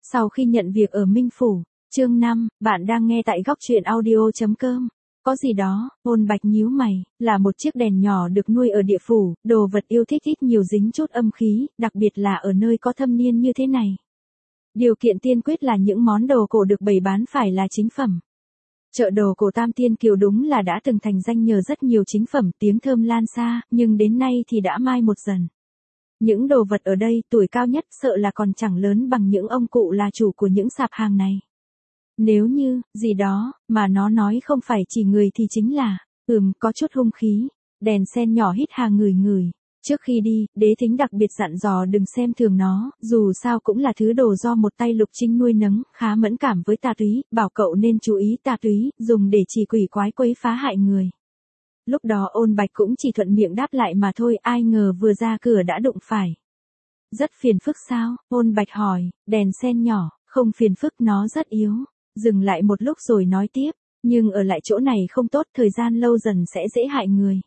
Sau khi nhận việc ở Minh Phủ, chương 5, bạn đang nghe tại góc truyện audio.com. Có gì đó, Ôn Bạch nhíu mày, là một chiếc đèn nhỏ được nuôi ở địa phủ, đồ vật yêu thích ít nhiều dính chút âm khí, đặc biệt là ở nơi có thâm niên như thế này. Điều kiện tiên quyết là những món đồ cổ được bày bán phải là chính phẩm. Chợ đồ cổ Tam Tiên Kiều đúng là đã từng thành danh nhờ rất nhiều chính phẩm, tiếng thơm lan xa, nhưng đến nay thì đã mai một dần. Những đồ vật ở đây tuổi cao nhất sợ là còn chẳng lớn bằng những ông cụ là chủ của những sạp hàng này. Nếu như, gì đó, mà nó nói không phải chỉ người thì chính là, có chút hung khí. Đèn sen nhỏ hít hà ngửi ngửi. Trước khi đi, Đế Thính đặc biệt dặn dò đừng xem thường nó, dù sao cũng là thứ đồ do một tay Lục Trinh nuôi nấng, khá mẫn cảm với tà túy, bảo cậu nên chú ý tà túy, dùng để chỉ quỷ quái quấy phá hại người. Lúc đó Ôn Bạch cũng chỉ thuận miệng đáp lại mà thôi, ai ngờ vừa ra cửa đã đụng phải. Rất phiền phức sao? Ôn Bạch hỏi, đèn sen nhỏ, không phiền phức, nó rất yếu. Dừng lại một lúc rồi nói tiếp, nhưng ở lại chỗ này không tốt, thời gian lâu dần sẽ dễ hại người.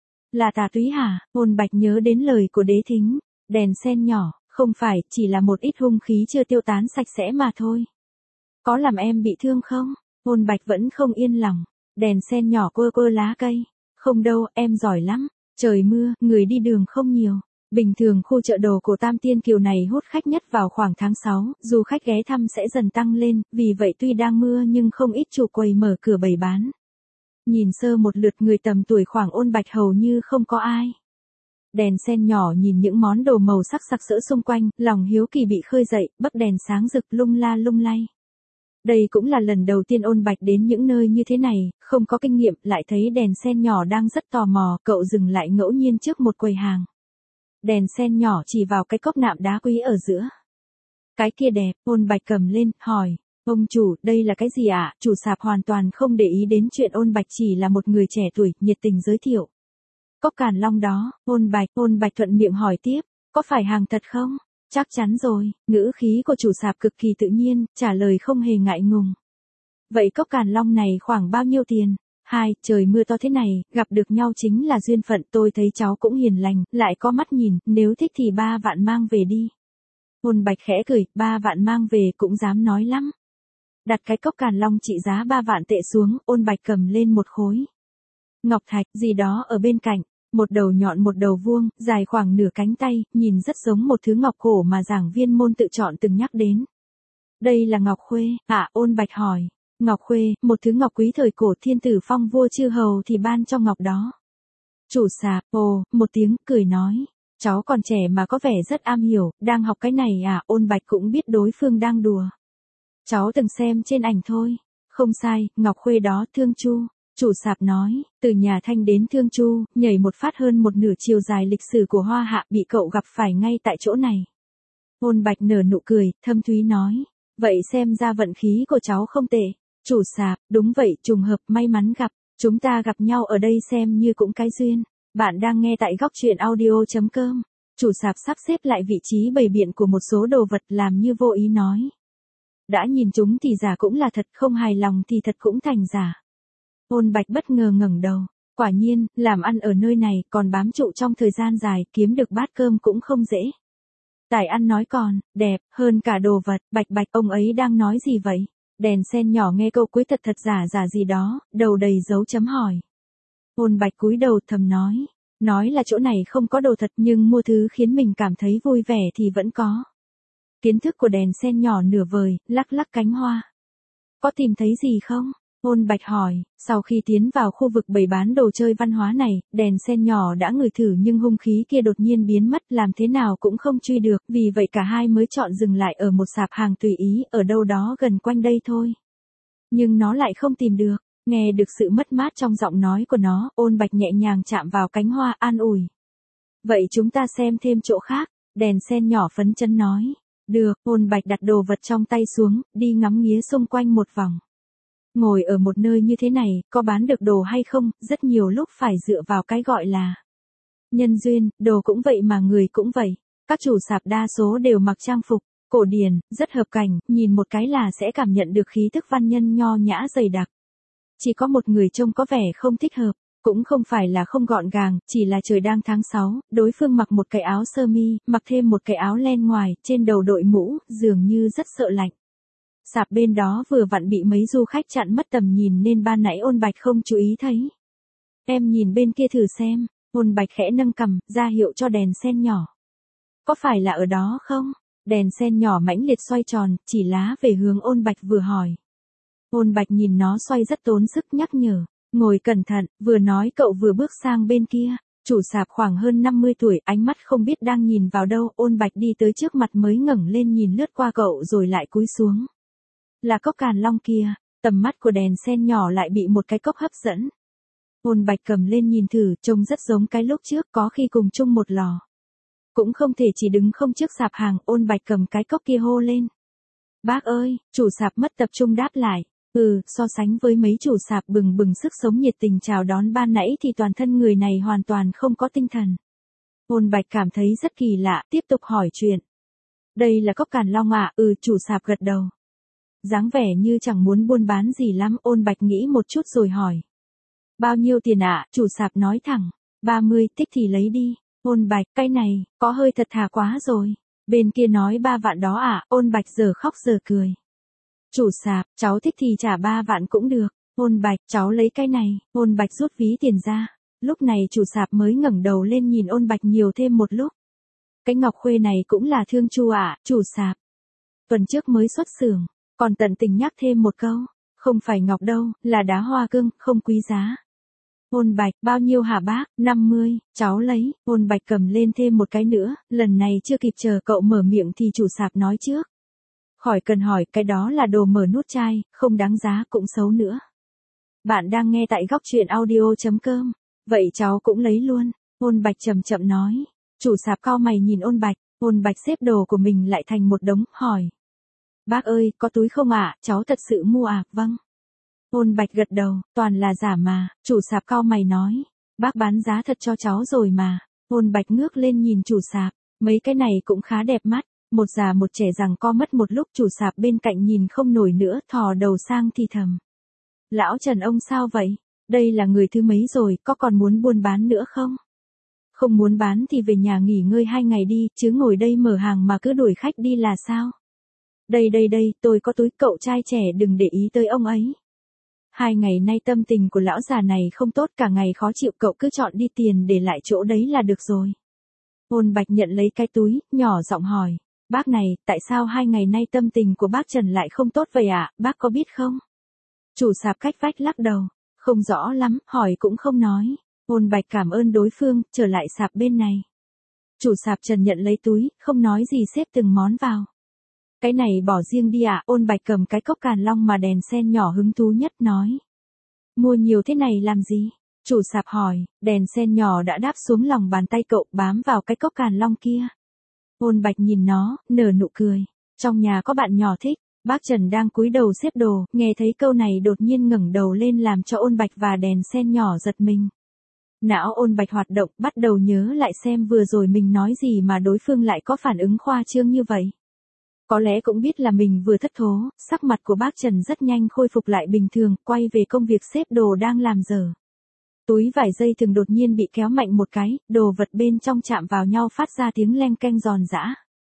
Là tà túy hả? Ôn Bạch nhớ đến lời của Đế Thính, đèn sen nhỏ, không phải, chỉ là một ít hung khí chưa tiêu tán sạch sẽ mà thôi. Có làm em bị thương không? Ôn Bạch vẫn không yên lòng, đèn sen nhỏ quơ quơ lá cây. Không đâu, em giỏi lắm, trời mưa, người đi đường không nhiều. Bình thường khu chợ đồ cổ Tam Tiên Kiều này hút khách nhất vào khoảng tháng 6, du khách ghé thăm sẽ dần tăng lên, vì vậy tuy đang mưa nhưng không ít chủ quầy mở cửa bày bán. Nhìn sơ một lượt người tầm tuổi khoảng Ôn Bạch hầu như không có ai. Đèn sen nhỏ nhìn những món đồ màu sắc sặc sỡ xung quanh, lòng hiếu kỳ bị khơi dậy, bấc đèn sáng rực lung la lung lay. Đây cũng là lần đầu tiên Ôn Bạch đến những nơi như thế này, không có kinh nghiệm, lại thấy đèn sen nhỏ đang rất tò mò, cậu dừng lại ngẫu nhiên trước một quầy hàng. Đèn sen nhỏ chỉ vào cái cốc nạm đá quý ở giữa. Cái kia đẹp, Ôn Bạch cầm lên, hỏi, ông chủ, đây là cái gì ạ? Chủ sạp hoàn toàn không để ý đến chuyện Ôn Bạch chỉ là một người trẻ tuổi, nhiệt tình giới thiệu. Cốc Càn Long đó, Ôn Bạch thuận miệng hỏi tiếp, có phải hàng thật không? Chắc chắn rồi, ngữ khí của chủ sạp cực kỳ tự nhiên, trả lời không hề ngại ngùng. Vậy cốc Càn Long này khoảng bao nhiêu tiền? Trời mưa to thế này, gặp được nhau chính là duyên phận, tôi thấy cháu cũng hiền lành, lại có mắt nhìn, nếu thích thì 3 vạn mang về đi. Ôn Bạch khẽ cười, 3 vạn mang về cũng dám nói lắm. Đặt cái cốc Càn Long trị giá 3 vạn tệ xuống, Ôn Bạch cầm lên một khối ngọc thạch gì đó ở bên cạnh, một đầu nhọn một đầu vuông, dài khoảng nửa cánh tay, nhìn rất giống một thứ ngọc cổ mà giảng viên môn tự chọn từng nhắc đến. Đây là ngọc khuê, Ôn Bạch hỏi. Ngọc khuê, một thứ ngọc quý thời cổ, thiên tử phong vua chư hầu thì ban cho ngọc đó. Chủ sạp, một tiếng, cười nói. Cháu còn trẻ mà có vẻ rất am hiểu, đang học cái này à? Ôn Bạch cũng biết đối phương đang đùa. Cháu từng xem trên ảnh thôi. Không sai, ngọc khuê đó, Thương Chu. Chủ sạp nói, từ nhà Thanh đến Thương Chu, nhảy một phát hơn một nửa chiều dài lịch sử của Hoa Hạ bị cậu gặp phải ngay tại chỗ này. Ôn Bạch nở nụ cười, thâm thúy nói. Vậy xem ra vận khí của cháu không tệ. Chủ sạp, đúng vậy, trùng hợp, may mắn gặp. Chúng ta gặp nhau ở đây xem như cũng cái duyên. Bạn đang nghe tại góc truyện audio.com. Chủ sạp sắp xếp lại vị trí bày biện của một số đồ vật làm như vô ý nói. Đã nhìn chúng thì giả cũng là thật, không hài lòng thì thật cũng thành giả. Ôn Bạch bất ngờ ngẩng đầu. Quả nhiên, làm ăn ở nơi này còn bám trụ trong thời gian dài, kiếm được bát cơm cũng không dễ. Tài ăn nói còn, đẹp, hơn cả đồ vật. Bạch, ông ấy đang nói gì vậy? Đèn sen nhỏ nghe câu cuối thật giả gì đó, đầu đầy dấu chấm hỏi. Ôn Bạch cúi đầu thầm nói là chỗ này không có đồ thật nhưng mua thứ khiến mình cảm thấy vui vẻ thì vẫn có. Kiến thức của đèn sen nhỏ nửa vời, lắc lắc cánh hoa. Có tìm thấy gì không? Ôn Bạch hỏi, sau khi tiến vào khu vực bày bán đồ chơi văn hóa này, đèn sen nhỏ đã ngửi thử nhưng hung khí kia đột nhiên biến mất, làm thế nào cũng không truy được, vì vậy cả hai mới chọn dừng lại ở một sạp hàng tùy ý, ở đâu đó gần quanh đây thôi. Nhưng nó lại không tìm được, nghe được sự mất mát trong giọng nói của nó, Ôn Bạch nhẹ nhàng chạm vào cánh hoa an ủi. Vậy chúng ta xem thêm chỗ khác, đèn sen nhỏ phấn chấn nói. Được, Ôn Bạch đặt đồ vật trong tay xuống, đi ngắm nghía xung quanh một vòng. Ngồi ở một nơi như thế này, có bán được đồ hay không, rất nhiều lúc phải dựa vào cái gọi là nhân duyên, đồ cũng vậy mà người cũng vậy. Các chủ sạp đa số đều mặc trang phục cổ điển, rất hợp cảnh, nhìn một cái là sẽ cảm nhận được khí thức văn nhân nho nhã dày đặc. Chỉ có một người trông có vẻ không thích hợp, Cũng không phải là không gọn gàng, chỉ là trời đang tháng 6, đối phương mặc một cái áo sơ mi, mặc thêm một cái áo len ngoài, trên đầu đội mũ, dường như rất sợ lạnh. Sạp bên đó vừa vặn bị mấy du khách chặn mất tầm nhìn nên ban nãy Ôn Bạch không chú ý thấy. Em nhìn bên kia thử xem, Ôn Bạch khẽ nâng cằm, ra hiệu cho đèn sen nhỏ. Có phải là ở đó không? Đèn sen nhỏ mãnh liệt xoay tròn, chỉ lá về hướng Ôn Bạch vừa hỏi. Ôn Bạch nhìn nó xoay rất tốn sức nhắc nhở. Ngồi cẩn thận, vừa nói cậu vừa bước sang bên kia. Chủ sạp khoảng hơn 50 tuổi, ánh mắt không biết đang nhìn vào đâu. Ôn Bạch đi tới trước mặt mới ngẩng lên nhìn lướt qua cậu rồi lại cúi xuống. Là cốc Càn Long kia, tầm mắt của đèn sen nhỏ lại bị một cái cốc hấp dẫn. Ôn Bạch cầm lên nhìn thử, trông rất giống cái lúc trước, có khi cùng chung một lò. Cũng không thể chỉ đứng không trước sạp hàng. Ôn Bạch cầm cái cốc kia hô lên. Bác ơi, chủ sạp mất tập trung đáp lại. So sánh với mấy chủ sạp bừng bừng sức sống nhiệt tình chào đón ban nãy thì toàn thân người này hoàn toàn không có tinh thần. Ôn Bạch cảm thấy rất kỳ lạ, tiếp tục hỏi chuyện. Đây là cốc Càn Long à? Chủ sạp gật đầu. Dáng vẻ như chẳng muốn buôn bán gì lắm. Ôn Bạch nghĩ một chút rồi hỏi. Bao nhiêu tiền ạ? Chủ sạp nói thẳng. 30, thích thì lấy đi. Ôn Bạch, cái này, có hơi thật thà quá rồi. Bên kia nói 3 vạn đó à? Ôn Bạch giờ khóc giờ cười. Chủ sạp, cháu thích thì trả 3 vạn cũng được. Ôn Bạch, cháu lấy cái này. Ôn Bạch rút ví tiền ra. Lúc này chủ sạp mới ngẩng đầu lên nhìn Ôn Bạch nhiều thêm một lúc. Cái ngọc khuê này cũng là thương chu à? Chủ sạp. Tuần trước mới xuất xưởng, còn tận tình nhắc thêm một câu. Không phải ngọc đâu, là đá hoa cương, không quý giá. Ôn Bạch, bao nhiêu hả bác? 50, cháu lấy. Ôn Bạch cầm lên thêm một cái nữa, lần này chưa kịp chờ cậu mở miệng thì chủ sạp nói trước. Khỏi cần hỏi, cái đó là đồ mở nút chai, không đáng giá cũng xấu nữa. Bạn đang nghe tại góc truyện audio.com. Vậy cháu cũng lấy luôn. Ôn Bạch chậm chậm nói. Chủ sạp cau mày nhìn Ôn Bạch. Ôn Bạch xếp đồ của mình lại thành một đống, hỏi. Bác ơi, có túi không ạ? Cháu thật sự mua à? Vâng. Ôn Bạch gật đầu, toàn là giả mà. Chủ sạp cau mày nói. Bác bán giá thật cho cháu rồi mà. Ôn Bạch ngước lên nhìn chủ sạp. Mấy cái này cũng khá đẹp mắt. Một già một trẻ rằng co mất một lúc. Chủ sạp bên cạnh nhìn không nổi nữa, thò đầu sang thì thầm. Lão Trần ông sao vậy? Đây là người thứ mấy rồi, có còn muốn buôn bán nữa không? Không muốn bán thì về nhà nghỉ ngơi 2 ngày đi, chứ ngồi đây mở hàng mà cứ đuổi khách đi là sao? Đây, tôi có túi, cậu trai trẻ đừng để ý tới ông ấy. 2 ngày nay tâm tình của lão già này không tốt, cả ngày khó chịu, cậu cứ chọn đi tiền để lại chỗ đấy là được rồi. Ôn Bạch nhận lấy cái túi, nhỏ giọng hỏi. Bác này, tại sao 2 ngày nay tâm tình của bác Trần lại không tốt vậy ạ? Bác có biết không? Chủ sạp cách vách lắc đầu. Không rõ lắm, hỏi cũng không nói. Ôn Bạch cảm ơn đối phương, trở lại sạp bên này. Chủ sạp Trần nhận lấy túi, không nói gì xếp từng món vào. Cái này bỏ riêng đi ạ. Ôn Bạch cầm cái cốc Càn Long mà đèn sen nhỏ hứng thú nhất nói. Mua nhiều thế này làm gì? Chủ sạp hỏi. Đèn sen nhỏ đã đáp xuống lòng bàn tay cậu, bám vào cái cốc Càn Long kia. Ôn Bạch nhìn nó, nở nụ cười. Trong nhà có bạn nhỏ thích. Bác Trần đang cúi đầu xếp đồ, nghe thấy câu này đột nhiên ngẩng đầu lên làm cho Ôn Bạch và đèn sen nhỏ giật mình. Não Ôn Bạch hoạt động, bắt đầu nhớ lại xem vừa rồi mình nói gì mà đối phương lại có phản ứng khoa trương như vậy. Có lẽ cũng biết là mình vừa thất thố, sắc mặt của bác Trần rất nhanh khôi phục lại bình thường, quay về công việc xếp đồ đang làm dở. Túi vải dây thường đột nhiên bị kéo mạnh một cái, đồ vật bên trong chạm vào nhau phát ra tiếng leng keng giòn giã.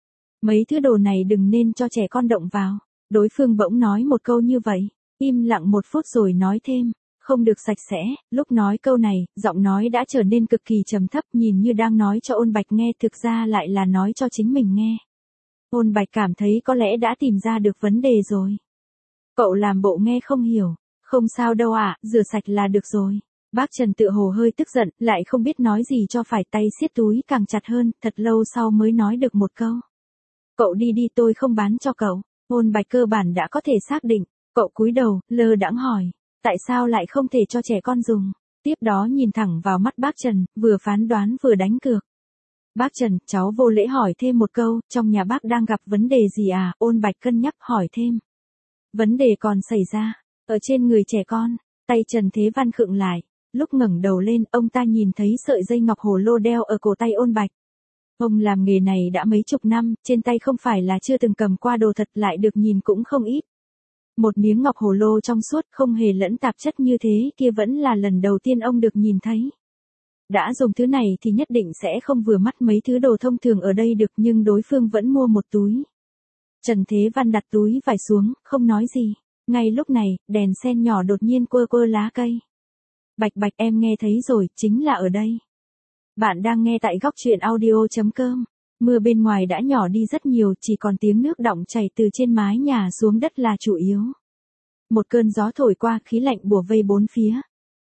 Mấy thứ đồ này đừng nên cho trẻ con động vào. Đối phương bỗng nói một câu như vậy, im lặng 1 phút rồi nói thêm, không được sạch sẽ. Lúc nói câu này, giọng nói đã trở nên cực kỳ trầm thấp, nhìn như đang nói cho Ôn Bạch nghe, thực ra lại là nói cho chính mình nghe. Ôn Bạch cảm thấy có lẽ đã tìm ra được vấn đề rồi. Cậu làm bộ nghe không hiểu. Không sao đâu ạ, rửa sạch là được rồi. Bác Trần tựa hồ hơi tức giận, lại không biết nói gì cho phải, tay siết túi càng chặt hơn, thật lâu sau mới nói được một câu. Cậu đi đi, tôi không bán cho cậu. Ôn Bạch cơ bản đã có thể xác định. Cậu cúi đầu, lơ đãng hỏi. Tại sao lại không thể cho trẻ con dùng? Tiếp đó nhìn thẳng vào mắt bác Trần, vừa phán đoán vừa đánh cược. Bác Trần, cháu vô lễ hỏi thêm một câu, trong nhà bác đang gặp vấn đề gì à? Ôn Bạch cân nhắc hỏi thêm. Vấn đề còn xảy ra, ở trên người trẻ con. Tay Trần Thế Văn khựng lại. Lúc ngẩng đầu lên, ông ta nhìn thấy sợi dây ngọc hồ lô đeo ở cổ tay Ôn Bạch. Ông làm nghề này đã mấy chục năm, trên tay không phải là chưa từng cầm qua đồ thật, lại được nhìn cũng không ít. Một miếng ngọc hồ lô trong suốt không hề lẫn tạp chất như thế kia vẫn là lần đầu tiên ông được nhìn thấy. Đã dùng thứ này thì nhất định sẽ không vừa mắt mấy thứ đồ thông thường ở đây được, nhưng đối phương vẫn mua một túi. Trần Thế Văn đặt túi vải xuống, không nói gì. Ngay lúc này, đèn sen nhỏ đột nhiên quơ quơ lá cây. Bạch bạch, em nghe thấy rồi, chính là ở đây. Bạn đang nghe tại góc truyện audio.com. Mưa bên ngoài đã nhỏ đi rất nhiều, chỉ còn tiếng nước đọng chảy từ trên mái nhà xuống đất là chủ yếu. Một cơn gió thổi qua, khí lạnh bủa vây bốn phía.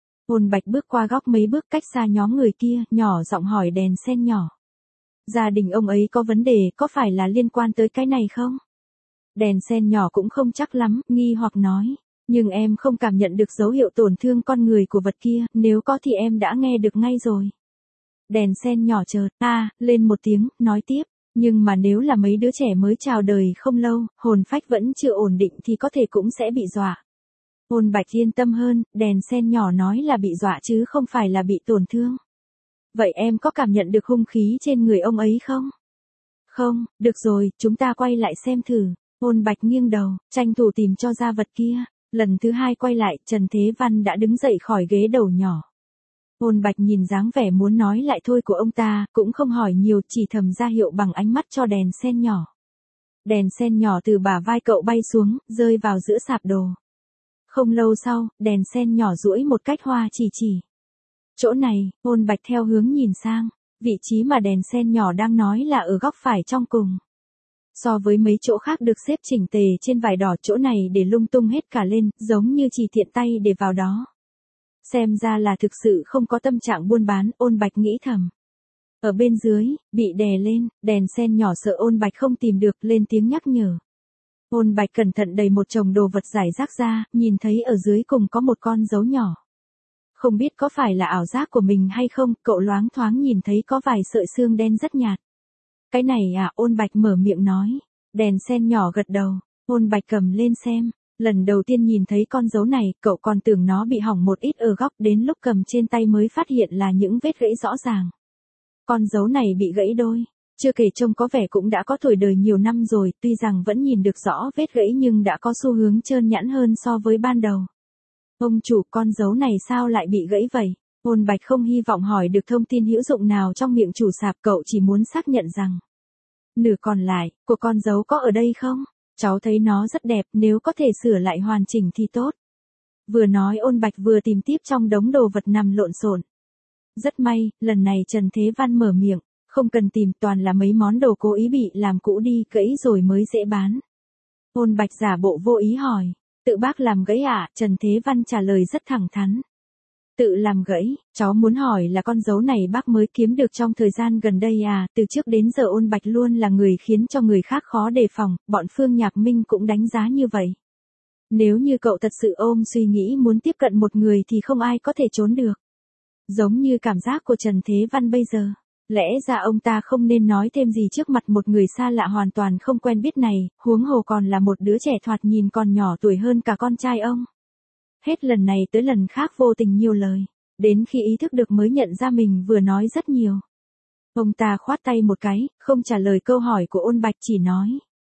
Ôn Bạch bước qua góc mấy bước cách xa nhóm người kia, nhỏ giọng hỏi đèn sen nhỏ. Gia đình ông ấy có vấn đề, có phải là liên quan tới cái này không? Đèn sen nhỏ cũng không chắc lắm, nghi hoặc nói. Nhưng em không cảm nhận được dấu hiệu tổn thương con người của vật kia, nếu có thì em đã nghe được ngay rồi. Đèn sen nhỏ chợt lên một tiếng, nói tiếp. Nhưng mà nếu là mấy đứa trẻ mới chào đời không lâu, hồn phách vẫn chưa ổn định thì có thể cũng sẽ bị dọa. Ôn Bạch yên tâm hơn, đèn sen nhỏ nói là bị dọa chứ không phải là bị tổn thương. Vậy em có cảm nhận được hung khí trên người ông ấy không? Không, được rồi, chúng ta quay lại xem thử. Ôn Bạch nghiêng đầu, tranh thủ tìm cho ra vật kia. Lần thứ hai quay lại, Trần Thế Văn đã đứng dậy khỏi ghế đầu nhỏ. Ôn Bạch nhìn dáng vẻ muốn nói lại thôi của ông ta, cũng không hỏi nhiều, chỉ thầm ra hiệu bằng ánh mắt cho đèn sen nhỏ. Đèn sen nhỏ từ bả vai cậu bay xuống, rơi vào giữa sạp đồ. Không lâu sau, đèn sen nhỏ duỗi một cách hoa chỉ. Chỗ này, Ôn Bạch theo hướng nhìn sang, vị trí mà đèn sen nhỏ đang nói là ở góc phải trong cùng. So với mấy chỗ khác được xếp chỉnh tề trên vải đỏ, chỗ này để lung tung hết cả lên, giống như chỉ tiện tay để vào đó. Xem ra là thực sự không có tâm trạng buôn bán, Ôn Bạch nghĩ thầm. Ở bên dưới, bị đè lên, đèn sen nhỏ sợ Ôn Bạch không tìm được, lên tiếng nhắc nhở. Ôn Bạch cẩn thận đẩy một chồng đồ vật rải rác ra, nhìn thấy ở dưới cùng có một con dấu nhỏ. Không biết có phải là ảo giác của mình hay không, cậu loáng thoáng nhìn thấy có vài sợi xương đen rất nhạt. Cái này Ôn Bạch mở miệng nói. Đèn sen nhỏ gật đầu, Ôn Bạch cầm lên xem. Lần đầu tiên nhìn thấy con dấu này, cậu còn tưởng nó bị hỏng một ít ở góc, đến lúc cầm trên tay mới phát hiện là những vết gãy rõ ràng. Con dấu này bị gãy đôi, chưa kể trông có vẻ cũng đã có tuổi đời nhiều năm rồi, tuy rằng vẫn nhìn được rõ vết gãy nhưng đã có xu hướng trơn nhẵn hơn so với ban đầu. Ông chủ, con dấu này sao lại bị gãy vậy? Ôn Bạch không hy vọng hỏi được thông tin hữu dụng nào trong miệng chủ sạp, cậu chỉ muốn xác nhận rằng nửa còn lại của con dấu có ở đây không? Cháu thấy nó rất đẹp, nếu có thể sửa lại hoàn chỉnh thì tốt. Vừa nói Ôn Bạch vừa tìm tiếp trong đống đồ vật nằm lộn xộn. Rất may, lần này Trần Thế Văn mở miệng, không cần tìm, toàn là mấy món đồ cố ý bị làm cũ đi, gãy rồi mới dễ bán. Ôn Bạch giả bộ vô ý hỏi, tự bác làm gãy Trần Thế Văn trả lời rất thẳng thắn. Tự làm gãy, cháu muốn hỏi là con dấu này bác mới kiếm được trong thời gian gần đây từ trước đến giờ Ôn Bạch luôn là người khiến cho người khác khó đề phòng, bọn Phương Nhạc Minh cũng đánh giá như vậy. Nếu như cậu thật sự ôm suy nghĩ muốn tiếp cận một người thì không ai có thể trốn được. Giống như cảm giác của Trần Thế Văn bây giờ, lẽ ra ông ta không nên nói thêm gì trước mặt một người xa lạ hoàn toàn không quen biết này, huống hồ còn là một đứa trẻ thoạt nhìn còn nhỏ tuổi hơn cả con trai ông. Hết lần này tới lần khác vô tình nhiều lời, đến khi ý thức được mới nhận ra mình vừa nói rất nhiều. Ông ta khoát tay một cái, không trả lời câu hỏi của Ôn Bạch, chỉ nói.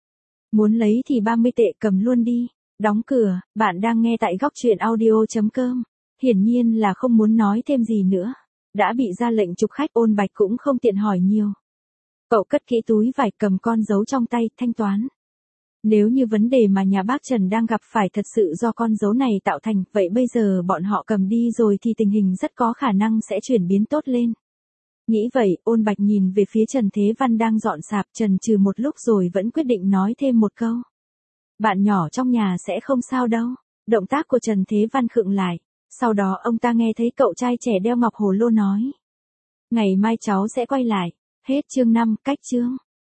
Muốn lấy thì 30 tệ cầm luôn đi, đóng cửa. Bạn đang nghe tại góc truyện audio.com. Hiển nhiên là không muốn nói thêm gì nữa. Đã bị ra lệnh trục khách, Ôn Bạch cũng không tiện hỏi nhiều. Cậu cất kỹ túi vải, cầm con dấu trong tay, thanh toán. Nếu như vấn đề mà nhà bác Trần đang gặp phải thật sự do con dấu này tạo thành, vậy bây giờ bọn họ cầm đi rồi thì tình hình rất có khả năng sẽ chuyển biến tốt lên. Nghĩ vậy, Ôn Bạch nhìn về phía Trần Thế Văn đang dọn sạp, chần chừ một lúc rồi vẫn quyết định nói thêm một câu. Bạn nhỏ trong nhà sẽ không sao đâu. Động tác của Trần Thế Văn khựng lại. Sau đó ông ta nghe thấy cậu trai trẻ đeo ngọc hồ lô nói. Ngày mai cháu sẽ quay lại. Hết chương 5, cách chương.